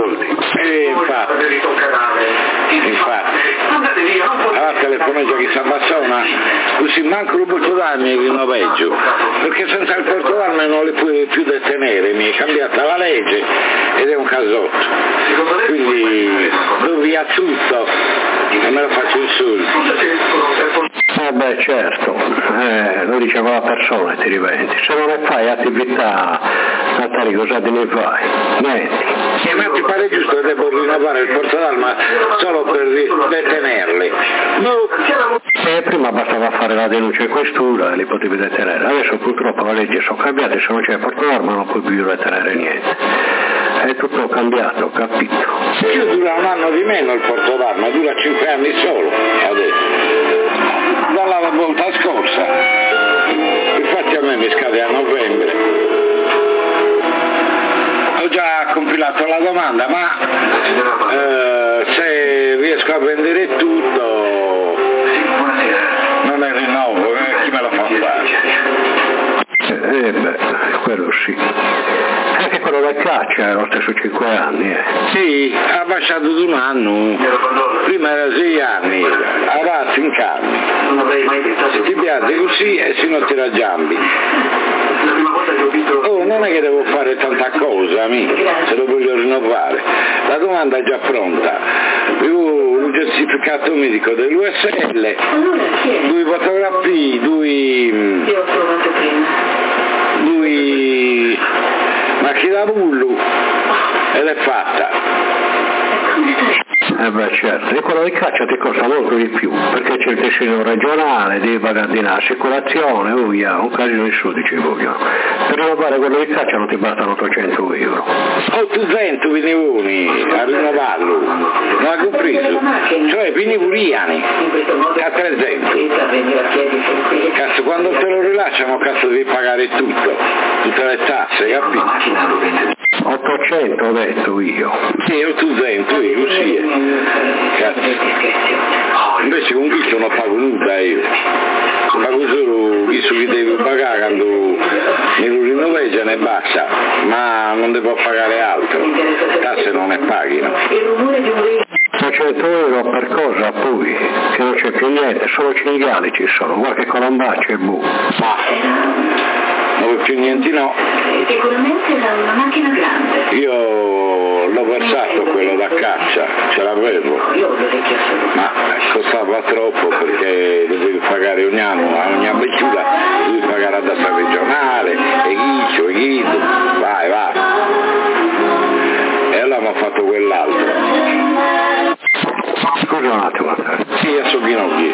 Infatti, allora telefonaggio che si abbassona, così manco un porto d'armi che non peggio, perché senza il porto d'armi non le puoi più detenere, mi è cambiata la legge ed è un casotto, quindi do via tutto e me lo faccio in sul. Beh certo, lo dice la persona e ti riventi, se non ne fai attività Natali cosa te ne fai? Niente. Ma ti pare giusto che devo rinnovare il porto d'arma solo per detenerli? No. Prima bastava fare la denuncia in questura e li potevi detenere, adesso purtroppo le leggi sono cambiate, se non c'è il porto d'arma non puoi più detenere niente. È tutto cambiato, capito? Più dura un anno di meno il porto d'arma, dura 5 anni solo adesso. Dalla volta scorsa, infatti a me mi scade a novembre. Ho già compilato la domanda, ma se riesco a vendere tutto non è rinnovo, chi me lo fa fare? Quello sì. Anche quello del caccia è lo stesso 5 anni. Sì, ha baciato di un anno, prima era 6 anni, avanti in carne. Se ti piace così e se non ti raggiambi. Oh, non è che devo fare tanta cosa, se lo voglio rinnovare. La domanda è già pronta. Io un certificato medico dell'USL, 2 fotografie, 2 macchine da bullo ed è fatta. Certo, e quello di caccia ti costa molto di più, perché c'è il tesino regionale, devi pagare un'assicurazione, un casino di soldi ci vogliono. Per rinnovare quello di caccia non ti bastano 800 euro. 800 venivoni a rinnovarlo, non ha compreso, cioè venivuriani a 300. Cazzo, quando te lo rilasciano, cazzo devi pagare tutto, tutte le tasse, capito? 800 ho detto io. Sì, 800 io, sì. Cazzo. Invece con questo non pago nulla io. Pago solo questo che devo pagare quando mi lo rinnoveggiano e basta, ma non devo pagare altro. Tasse non ne paghino. 800 euro per cosa poi? Che non c'è più niente, solo cinghiali ci sono, qualche colombaccio e boh. Non più niente, no. Sicuramente era una macchina grande. Io l'ho versato quello da caccia, ce l'avevo. Ma costava troppo perché dovevi pagare ogni anno, a ogni abbecciuta dovevi pagare la tassa regionale, e Ghiccio, e Guido, vai. E allora mi ha fatto quell'altro. Scusa un attimo. Sì, a Soghinocchi.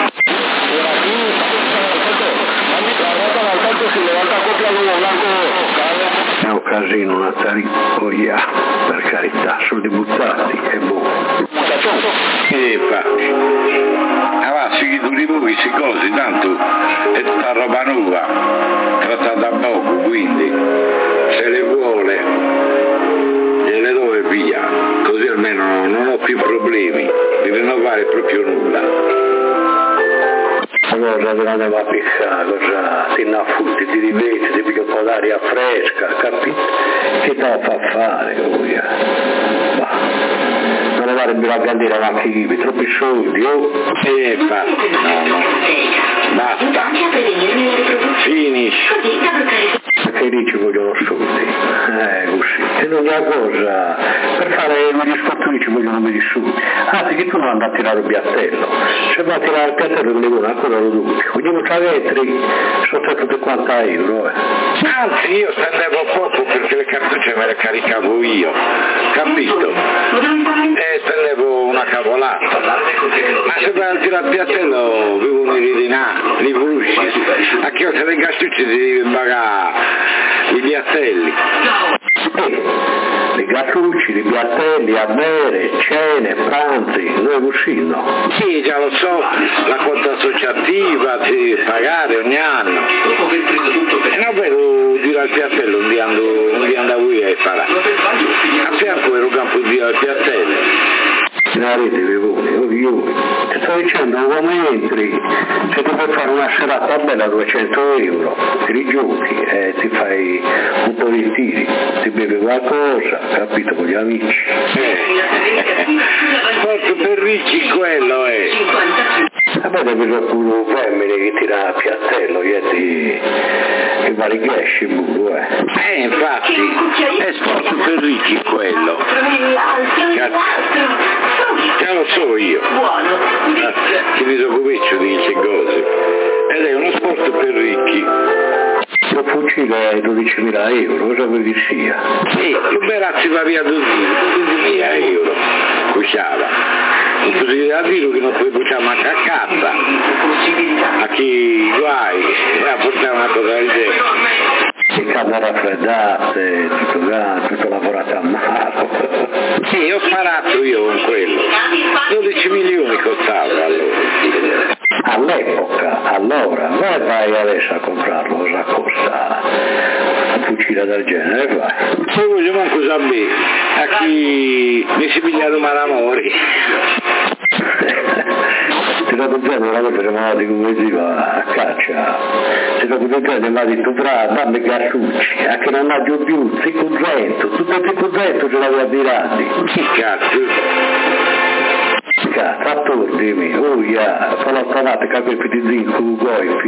È un casino Natali, per carità, sono debuttati, è buono. Infatti, avanti tu di voi queste cose, tanto è tutta roba nuova, trattata a poco, quindi se le vuole gliele do e via, così almeno non ho più problemi di rinnovare proprio nulla. Cosa te la deve piccare, cosa ti innaffutti, ti rivedi, ti piglia un po' d'aria fresca, capito? Che te la fa fare, lui? Non andare più a gandire la chivi, troppi soldi, oh? Infatti, no. Basta. Finish. Perché lì ci vogliono soldi, così. E non è cosa, per fare gli sfortuni ci vogliono meno soldi. Anzi che tu non andai a tirare il piattello, se vai a tirare il piattello non ne vuole ancora lo dubbi. Ognuno c'ha vetri, sono 150 euro. Anzi io spendevo poco perché le cartucce me le caricavo io, capito? E spendevo una cavolata. Ma se vai a tirare il piattello vivono i ridinati, li brusci. A chi oltre le cartucce ti devi pagare i piattelli. I gattucci, i piattelli, a bere, cene, pranzi, noi uscino. Sì, già lo so, la quota associativa ti devi pagare ogni anno. E non vedo dire al piattello, un di andavo io e farà. A fianco ero campo di al piattello. la rete io ti sto dicendo come entri, se tu puoi fare una serata bella 200 euro, ti rigiochi e ti fai un po' di tiri, ti bevi qualcosa, capito, con gli amici. Sport per ricchi quello è. Vabbè, devi qualcuno femmine che tira a piattello, e vari ghiacci burro, infatti, è sport per ricchi quello. Che lo so io. Che mi so coveccio di queste cose. Ed è uno sport per ricchi. Il fucile è 12.000 euro, cosa vuoi che sia? Sì, il Berazzi va via 12.000 euro. Cuciava. Un fucile da tiro che non puoi cuciare manca a cazza. A chi guai a portare una cosa del genere. Le camere raffreddate, tutto lavorato a mano. Sì, ho sparato io con quello. 12 milioni costava allora. All'epoca, allora, vai adesso a comprarlo, cosa costa un fucile del genere, vai. Se voglio manco sapere a chi mi si pigliano malamori. Se la contenta una volta siamo andati come si va a caccia, se la contenta mi ha detto dammi Gassucci, a che non ha più, Zicuzzetto, tutto Zicuzzetto ce l'avevo abbirati. Che cazzo? Attordimi, con l'automatica per più di zinco,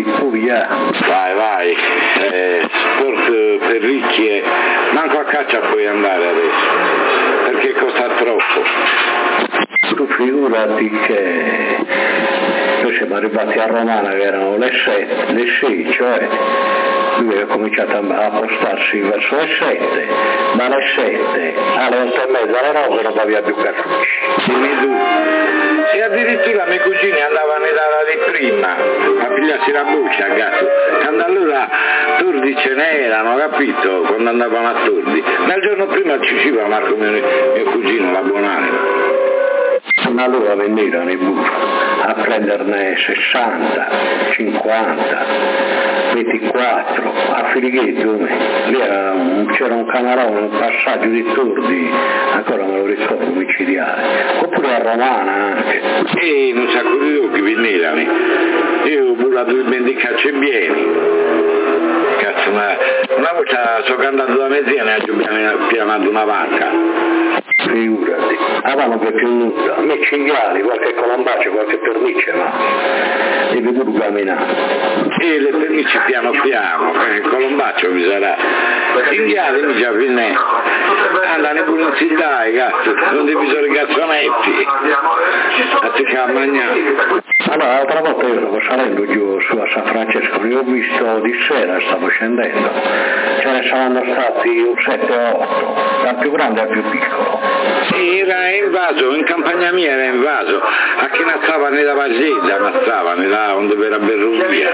vai, sport per ricchi manco a caccia puoi andare adesso, perché costa troppo. Tu figurati che noi siamo arrivati a Romana che erano le 6, cioè lui ha cominciato a postarsi verso le 7, ma alle 7, alle 8:30, alle 9 non aveva più Cartucci. E addirittura i miei cugini andavano in data di prima a pigliarsi la buccia, gatto. Quando allora Tordi ce n'erano, capito? Quando andavano a Tordi. Ma il giorno prima ci usciva Marco mio cugino, la buonanima. Ma allora venivano i buffi a prenderne 60, 50, 24, a Filighetto, lì c'era un camarone, un passaggio di Tordi, ancora me lo ricordo, micidiale, oppure a Romana anche. E un sacco di luoghi venivano, io ho bullato il mendicaccio e bieni. Cazzo, ma una volta sono andato da mezzina e abbiamo chiamato una vacca. Figurati, avevamo per più nulla, me cinghiali, qualche colombaccio, qualche pernice, ma devi pure camminare. E le pernici piano piano, il colombaccio mi sarà. Cinghiali mi già finè. Andano pure in città, cazzo, non devi usare i cazzonetti. A te che a mangiare. Allora, l'altra volta io stavo salendo giù su a San Francesco, li ho visto di sera, stavo scendendo, ce ne saranno stati 7 o 8, dal più grande al più piccolo. Era invaso, in campagna mia era invaso, a chi nazzava nella Vasetta, nazzavano, là onde era Berrugia.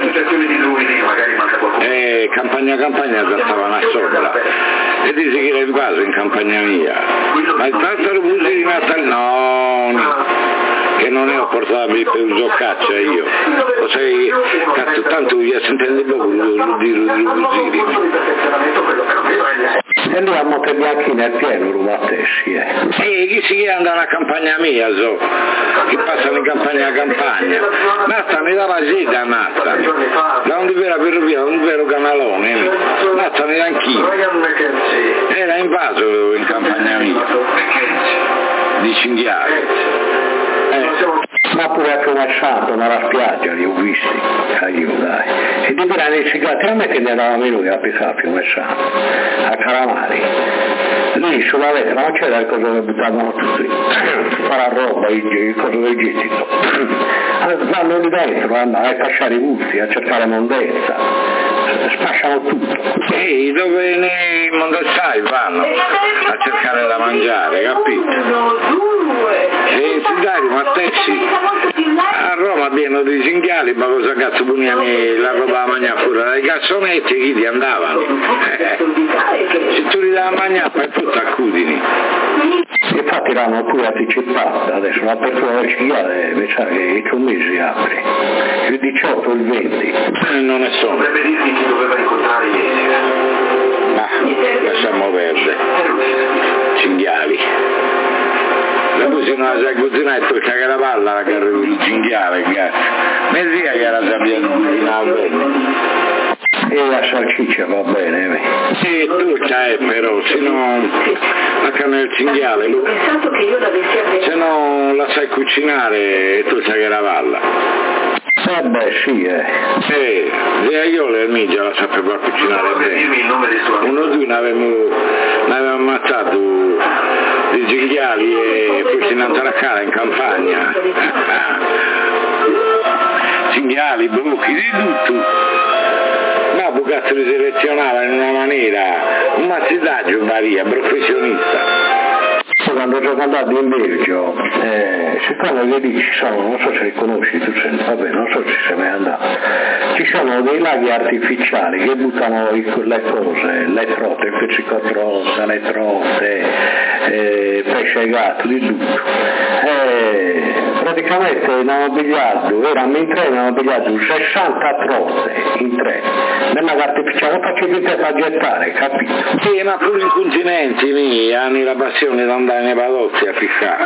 Campagna nazzavano a sopra. E dice che era invaso in campagna mia. Ma il tartaro busi di Natale? No. Che non ne ho portabile per uso caccia io. Lo sai, cazzo, tanto via sentendo poco lo dire. E lì a Montebianchina è pieno rubatessi, chi si andano a campagna mia, so, che passano in campagna a campagna. Nattano da Vasetta, nattano. Da un vero Ferrovia, un vero canalone, nattano anch'io. Era invaso in campagna mia, di cinghiali. Ma pure a Comasciato, nella spiaggia, li ho visti, dai. E di grandi ciclati, a me che ne eravamo noi a pesare a Comasciato, a Calamari. Lì sulla vetera non c'era il coso che buttavano tutti, fare roba, il coso del gettito. Vanno lì dentro, a cacciare i busti, a cercare mondezza. Spacciano tutto. Sì, dove nei mondassai vanno a cercare da mangiare, capito? E in città ma stessi a Roma pieno di cinghiali, ma cosa cazzo puniami la roba da mangiare fuori dai cassonetti, chi ti andavano? Se tu li dai a mangiare fai tutto accudini. Infatti erano pure anticipate, adesso l'apertura del cinghiale mi sa che i 2 mesi apre, il 18 il 20. Non ne so. Dovrebbe dirmi chi doveva incontrare ieri. Ma lasciamo perdere. Cinghiali. e poi se non la sai cucinare e tocca che la palla la carro il cinghiale, mi dica che la sappia cucinare bene. E la salsiccia va bene, Sì, dolce però, se no la carne del cinghiale, se no la sai cucinare e tu sai che la palla. Beh sì, Sì, io le amiche la sapevo cucinare bene. Uno o due ne aveva ammazzato i cinghiali e poi si andava a casa in campagna. Cinghiali, buchi, di tutto. Ma Bucazzo li selezionava in una maniera, un mazzidaggio varia, professionista. Quando sono andato in Belgio, siccome lì ci sono, non so se li conosci, tu sei, vabbè, non so se sei mai andato, ci sono dei laghi artificiali che buttano le cose, le trote, il pizzicato rosa, le trote, pesce gatto, di tutto. Praticamente erano abbigliato 60 trote in 3. Nella carta artificiale faccio finta da gettare, capito? Sì, ma pure in continenti hanno la passione di andare nei padozzi a ficcare.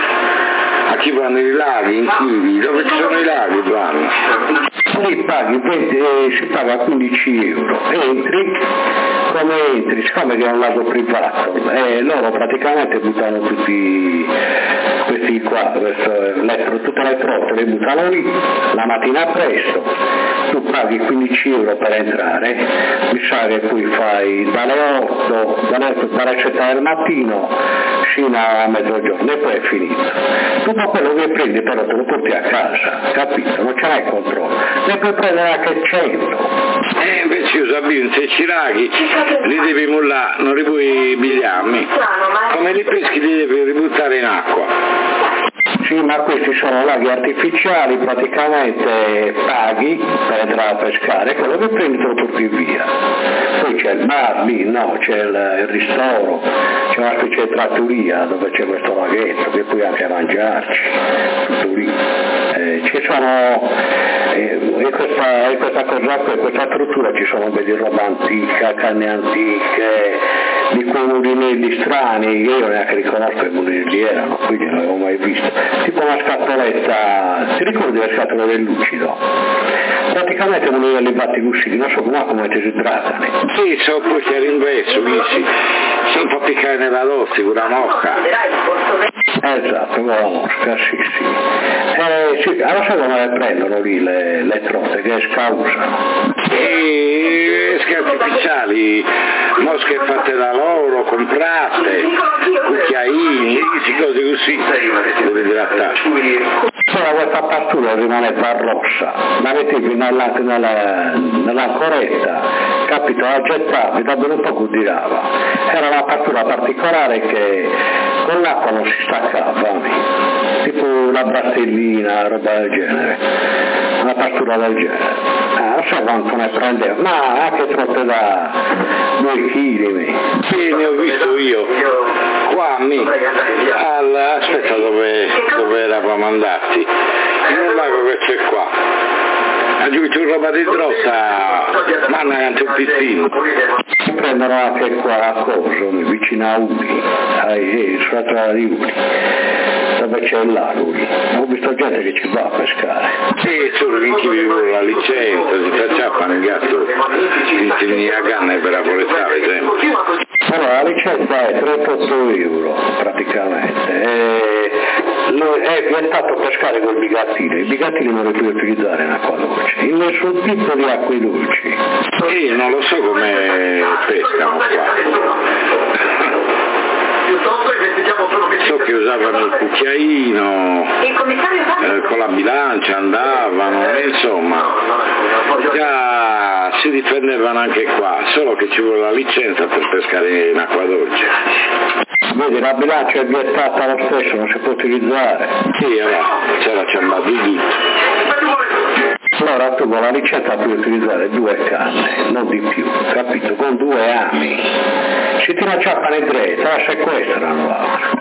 A chi vanno i laghi, in Chivi, dove ci sono i laghi vanno? Lì si paga 15 euro, entri, siccome che è un lago privato, loro praticamente buttano tutti questi qua, tutte le trote le buttano lì, la mattina presto, tu paghi 15 euro per entrare, mi sa che poi fai dalle 7 del mattino fino a mezzogiorno e poi è finito. Tutto quello che prendi però te lo porti a casa, capito? Non ce l'hai controllo, ne puoi prendere anche 100. Invece io sapevo, in 6 laghi li devi mollare, non li puoi bigliarmi, come li peschi li devi ributtare in acqua. Sì, ma questi sono laghi artificiali, praticamente paghi per entrare a pescare, quello che prendi te lo porti via. Poi c'è il bar lì, no, c'è il ristoro, c'è una specie di trattoria dove c'è questo laghetto che puoi anche mangiarci, tutto lì. Ci sono, questa cosa qui, questa struttura ci sono di roba antica, canne antiche, di quei mulinelli strani, che io neanche riconosco che mulinelli erano, quindi non l'avevo mai visto. Tipo una scatoletta, ti ricordi le scatole del lucido? Praticamente mulinelli batti lucidi, non so come ti si trattano. Sì, so poi che all'ingresso, dici, sono un po' piccare nella rossi, con la mosca. Esatto, con la mosca, sì. Sì, allora sai come le prendono lì le trote, che scausano? Scherzi artificiali, mosche fatte da loro, comprate, cucchiaini, cose così, dove idrattare. C'era questa pastura rimane rossa, la mettevi nell'ancoretta, capito, la gettavi, dopo un po' girava. Era una pastura particolare che con l'acqua non si staccava, tipo una brattellina, roba del genere, una pastura del genere. Non so quanto ne prendeva, ma anche troppe da 2 kg. Sì, ne ho visto io, qua aspetta dove eravamo andati, in un lago che c'è qua. Ha giunto roba di grossa, manna anche un pizzino. Si prendono anche qua a Coso, vicino a Uli, sulla strada di Uli, dove c'è il lago lì. Ho visto gente che ci va a pescare. Sì, solo in chi vive la licenza, si facciappano il gatto, si viene a canna per la forestale sempre. Allora la licenza è 38 euro praticamente. È vietato pescare col bigattino, i bigattini non li puoi utilizzare in acqua dolce, in nessun tipo di acque dolci. Io non lo so come pescano qua. So che usavano il cucchiaino, con la bilancia andavano, insomma, già si difendevano anche qua, solo che ci vuole la licenza per pescare in acqua dolce. Vedi, la bilancia è vietata lo stesso, non si può utilizzare. Sì, c'era ciambato di tutto. Allora tu con la licenza puoi utilizzare 2 canne, non di più, capito? Con 2 ami. Se ti lanciappano in 3, te la sequestrano l'altro.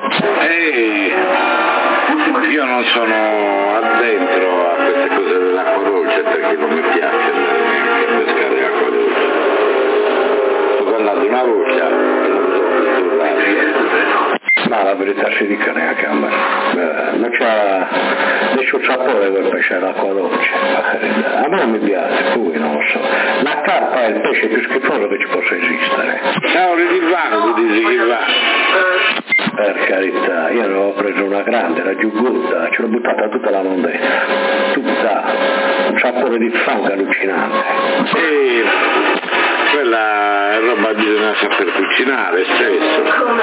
Io non sono addentro a queste cose dell'acqua dolce perché non mi piace andare neanche a pescare acqua dolce. Sono andato una volta e non sono disturbati. Ma la verità si dica neanche a me. Non c'ha nessun sapore quel pesce d'acqua dolce. A me non mi piace, poi non lo so. La carpa è il pesce più schifoso che ci possa esistere. Sauri di vango, dici che va. Per carità, io ne avevo preso una grande, era giugutta, ce l'ho buttata tutta la mondezza. Tutta. Un sapore di fango allucinante. Sì, quella è roba che bisogna saper cucinare spesso.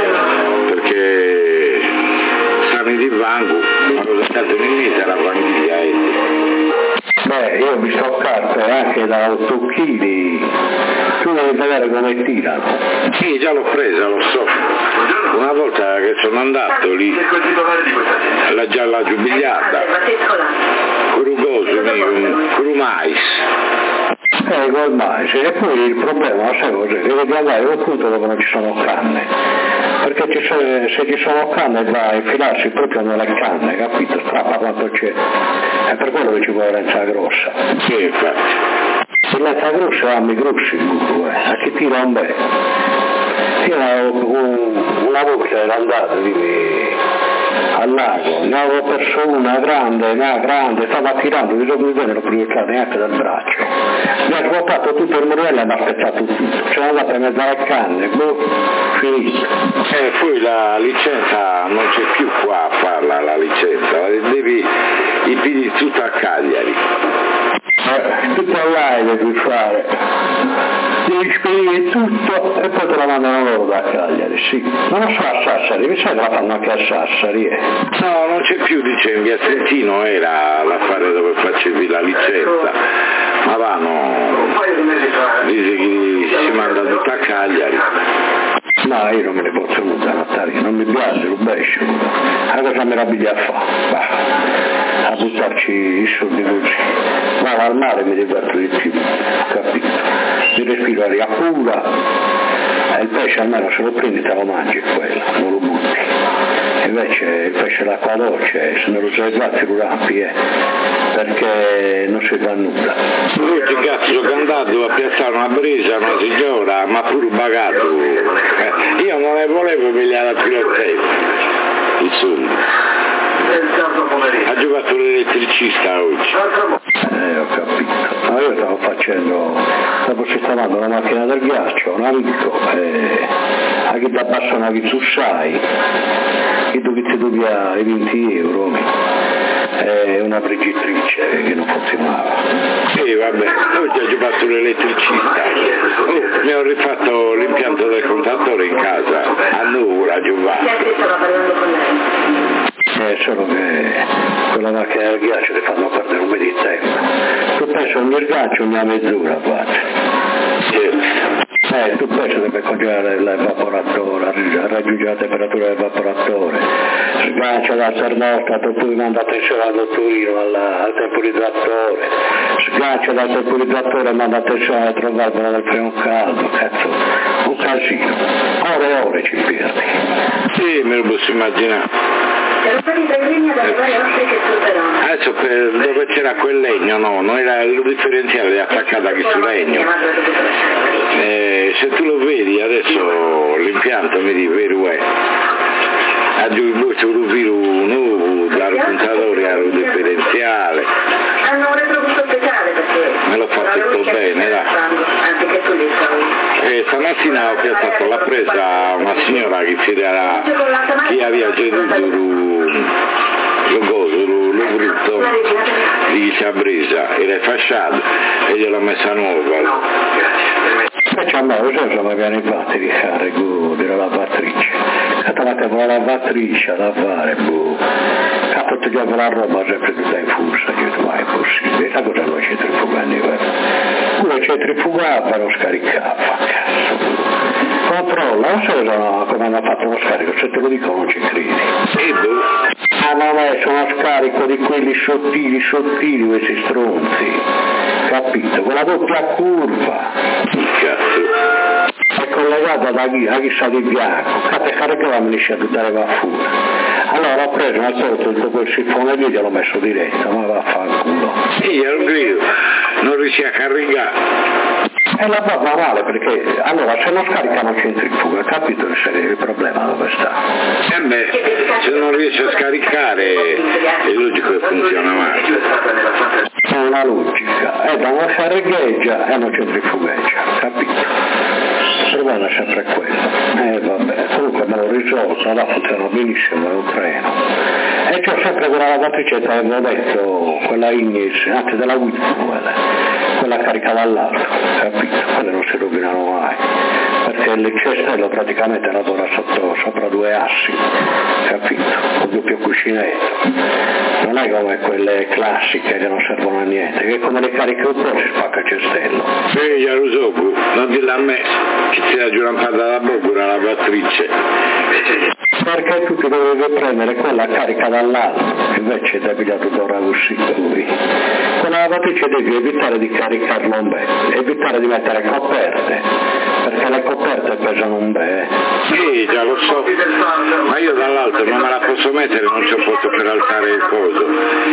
Perché sani di vango, quando state in inizio la vaniglia Beh, io ho visto carpe anche da 8 kg, tu devi vedere come tirano. Sì, già l'ho presa, lo so. Una volta che sono andato lì, la gialla giubigliata, cru mais. Col mais, e poi il problema, sai cos'è? Che devi andare a un punto dove non ci sono canne, perché se ci sono canne va a infilarsi proprio nelle canne, capito? Strappa quanto c'è, è per quello che ci vuole lenza grossa. Sì, infatti. Se lenza grossa ha i grossi, a chi tira un bel. Io una volta ero andato lì al lago, ne avevo perso una grande, stava tirando, di sopra di me non l'ho proiettato neanche dal braccio. Mi ha svuotato tutto il morello e mi ha spezzato tutto. Sono andato in mezzo alle canne, finito. Poi la licenza non c'è più qua a farla la licenza, devi i pidi tutto a Cagliari. Tutto online devi fare. Devi spedire tutto e poi te la mandano loro da Cagliari, sì. Non lo so a Sassari, mi sa che la fanno anche a Sassari. No, non c'è più, dice, in via Sentino era l'affare dove facevi la licenza, ma dice che si manda tutto a Cagliari. No, io non me ne posso nulla, Natalia, non mi piace, lo bescio. La cosa meraviglia a fare? A buttarci i soldi così. Vado al mare e mi diverto di più, capito? Mi respiro aria pura e il pesce almeno se lo prendi te lo mangi quello, non lo butti. Invece il pesce d'acqua dolce, se non lo sai fare lo rampi, perché non si fa nulla. Oggi cazzo sono andato a piazzare una brisa, una signora, ma pure pagato. Io non ne volevo pigliare a pilottello i soldi. Ha giocato l'elettricista oggi. Ho capito. Ma io stavo sistemando la macchina del ghiaccio, un amico, a chi da basso una sai, che dovete dare i 20 euro, una friggitrice che non funzionava. Sì, vabbè, oggi ho giocato l'elettricista. Mi ho rifatto l'impianto del contatore in casa, a Nuvola, ha giocato. Stava parlando con lei. Solo che quella macchina del ghiaccio ti fanno perdere un po' di tempo. Tu pensi ogni sgancio ogni mezz'ora, guarda. Tu pensi deve congelare l'evaporatore, raggiungere la temperatura dell'evaporatore, sgancia dal termostato, poi manda attenzione al dottorino, al temporizzatore, sgancia dal temporizzatore e manda attenzione alla valvola del freno caldo, cazzo, un casino, ore e ore ci perdi. Sì, me lo posso immaginare. Siamo stati primi ad arrivare ospiti sul Verona. Adesso dove c'era quel legno, no, era il differenziale attaccato anche sul legno. Se tu lo vedi adesso l'impianto mi dice vero è. Aggiungo un filo nuovo dal puntatore al differenziale. Hanno un retrogusto speciale perché me l'ho fatto tutto bene, dai. Anziché tu li stamattina ho piazzato l'ha presa una signora che chi aveva ceduto lo brutto di chi si è presa e l'è fasciato e gliel'ho messa nuova. A me uso magari i batteri carico della lavatrice. Catamate con la lavatrice a lavare, capo togliamo la roba sempre tutta infusa, io ma è possibile, la cosa non centrifugando, pure centrifugava non scaricava, cazzo. Controlla, non so come hanno fatto lo scarico, se te lo dico non ci credi. Sono scarico di quelli sottili questi stronzi, capito? Con la doppia curva. È collegata da chissà di bianco, cate caricava mi riesce a buttare va fuori. Allora ho preso una sorta tutto quel sifone lì e l'ho messo diretto, ma vaffanculo. Io lo grido, non riesci a caricare. E la va male perché allora se non scaricano centrifuga, capito il problema dove sta? Se non riesce a scaricare è logico che funziona male. È una logica, da non scarreggia e non centrifugeggia, capito? Il problema è sempre quello. Vabbè, comunque me l'ho risolto, là funziona benissimo, è un treno. E c'ho sempre quella lavatrice che avevo detto, quella Ignis, anche della Whirlpool, quella carica dall'alto, capito? Quelle non si rovinano mai, perché il cestello praticamente lavora sopra due assi, capito? Con doppio cuscinetto. Non è come quelle classiche che non servono a niente, che come le cariche un po' si spacca il cestello. Sì, Jarusoku, non dirla a me, che ti ha giurampata da bocca una lavatrice. Perché tu ti dovevi prendere quella carica dall'alto, invece ti hai pigliato d'ora uscito lui. Quella lavatrice devi evitare di caricarlo un bel, evitare di mettere coperte, perché le coperte pesano un bel. Sì, già lo so, ma io dall'alto non me la posso mettere, non ci ho posto per alzare il coso,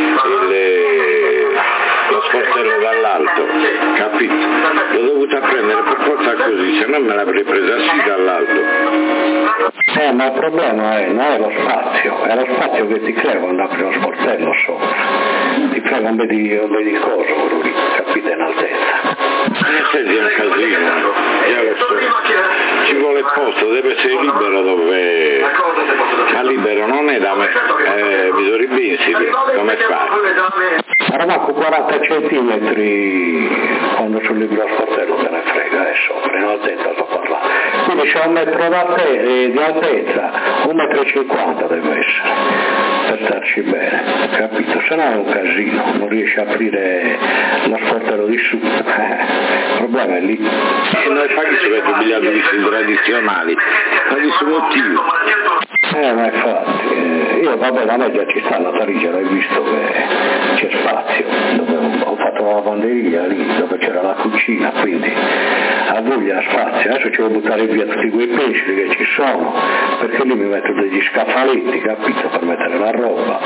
lo sportello dall'alto, capito? L'ho dovuta prendere per forza così, se no me l'avrei presa sì dall'alto. Ma il problema non è lo spazio, è lo spazio che ti crea quando apri lo sportello sopra. Ti crea un bel di coso, quello lì, capite, in altezza. Senti, è un casino, già lo so. Ci vuole posto, deve essere libero dove... Ma libero non è da me, bisogna ribinsili, come fa? Eravamo con 40 centimetri quando sul libro sportello te ne frega, sopra, in altezza sto parlando. Quindi c'è 1 metro di altezza, 1,50 m deve essere, per starci bene, capito? Se no è un casino, non riesci a aprire lo sportello di su, il problema è lì. E noi fai ci avete bigliati di tradizionali, ma di suo motivo. Ma infatti, io vabbè, la media ci sta, la Tarige l'hai visto che c'è spazio, dove ho fatto la lavanderia lì, dove c'era la cucina, quindi a voglia spazio, adesso ci devo buttare via tutti quei pesci che ci sono, perché lì mi metto degli scaffaletti, capito, per mettere la roba,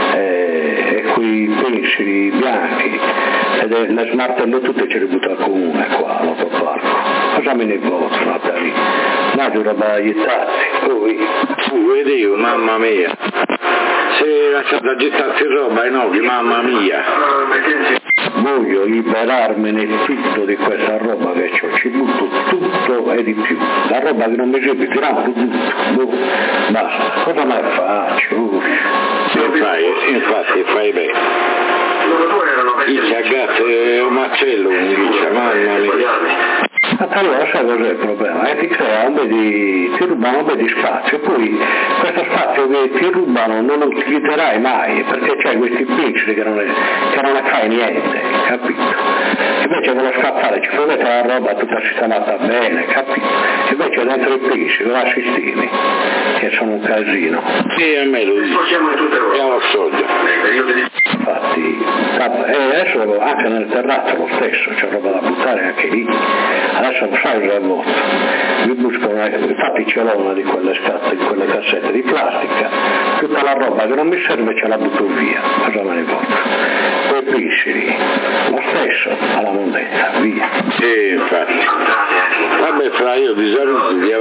e quei pensili bianchi, e le smartelle tutte ce le butto al comune qua, all'autoparco. Cosa me ne voto, Natalia? No, roba dagli tazzi, poi... Vedi, mamma mia, se lasciate gettarsi roba ai nodi, mamma mia. Voglio liberarmene tutto di questa roba che ho, ci butto tutto e di più. La roba che non mi serve, tiriamo tutto, basta, cosa me faccio? Infatti fai bene. Il ragazzo è un macello, mi dice, mamma mia. Allora sai cos'è il problema? Ti crea ti rubano un po' di spazio, e poi questo spazio che ti rubano non lo utilizzerai mai, perché c'hai questi piccoli che non ne fai niente, capito? Invece con lo scaffale ci puoi mettere la roba tutta sistemata bene, capito? Invece dentro i pesci, con la sistemi, che sono un casino. Sì, a me lo dico, e allo soglio. Infatti, adesso anche nel terrazzo lo stesso, c'è roba da buttare anche lì. Adesso non sai usare il vostro, mi buscano, infatti ce l'ho una di quelle scatte, di quelle cassette di plastica, tutta la roba che non mi serve ce la butto via, cosa me ne porto? Quei piscili, lo stesso, alla mondezza, via. Sì, infatti. Vabbè, fra io di saluto mi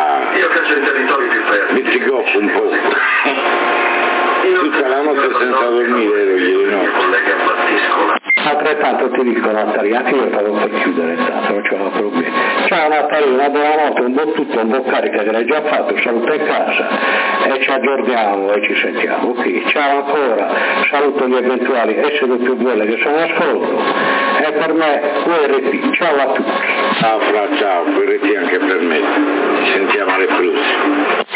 goffo un po'. Tutta la notte senza dormire ero ieri notte. Altrettanto ti dico Natalia, anche io stavo per chiudere tanto, non c'era problema. Ciao Natalia, una buona notte, un buon tutto, un buon carica che l'hai già fatto, saluto in casa e ci aggiorniamo e ci sentiamo. Ok, ciao ancora, saluto gli eventuali SW che sono ascolto e per me URT, ciao a tutti. Ciao Fra, ciao, URT anche per me, ci sentiamo alle prossime.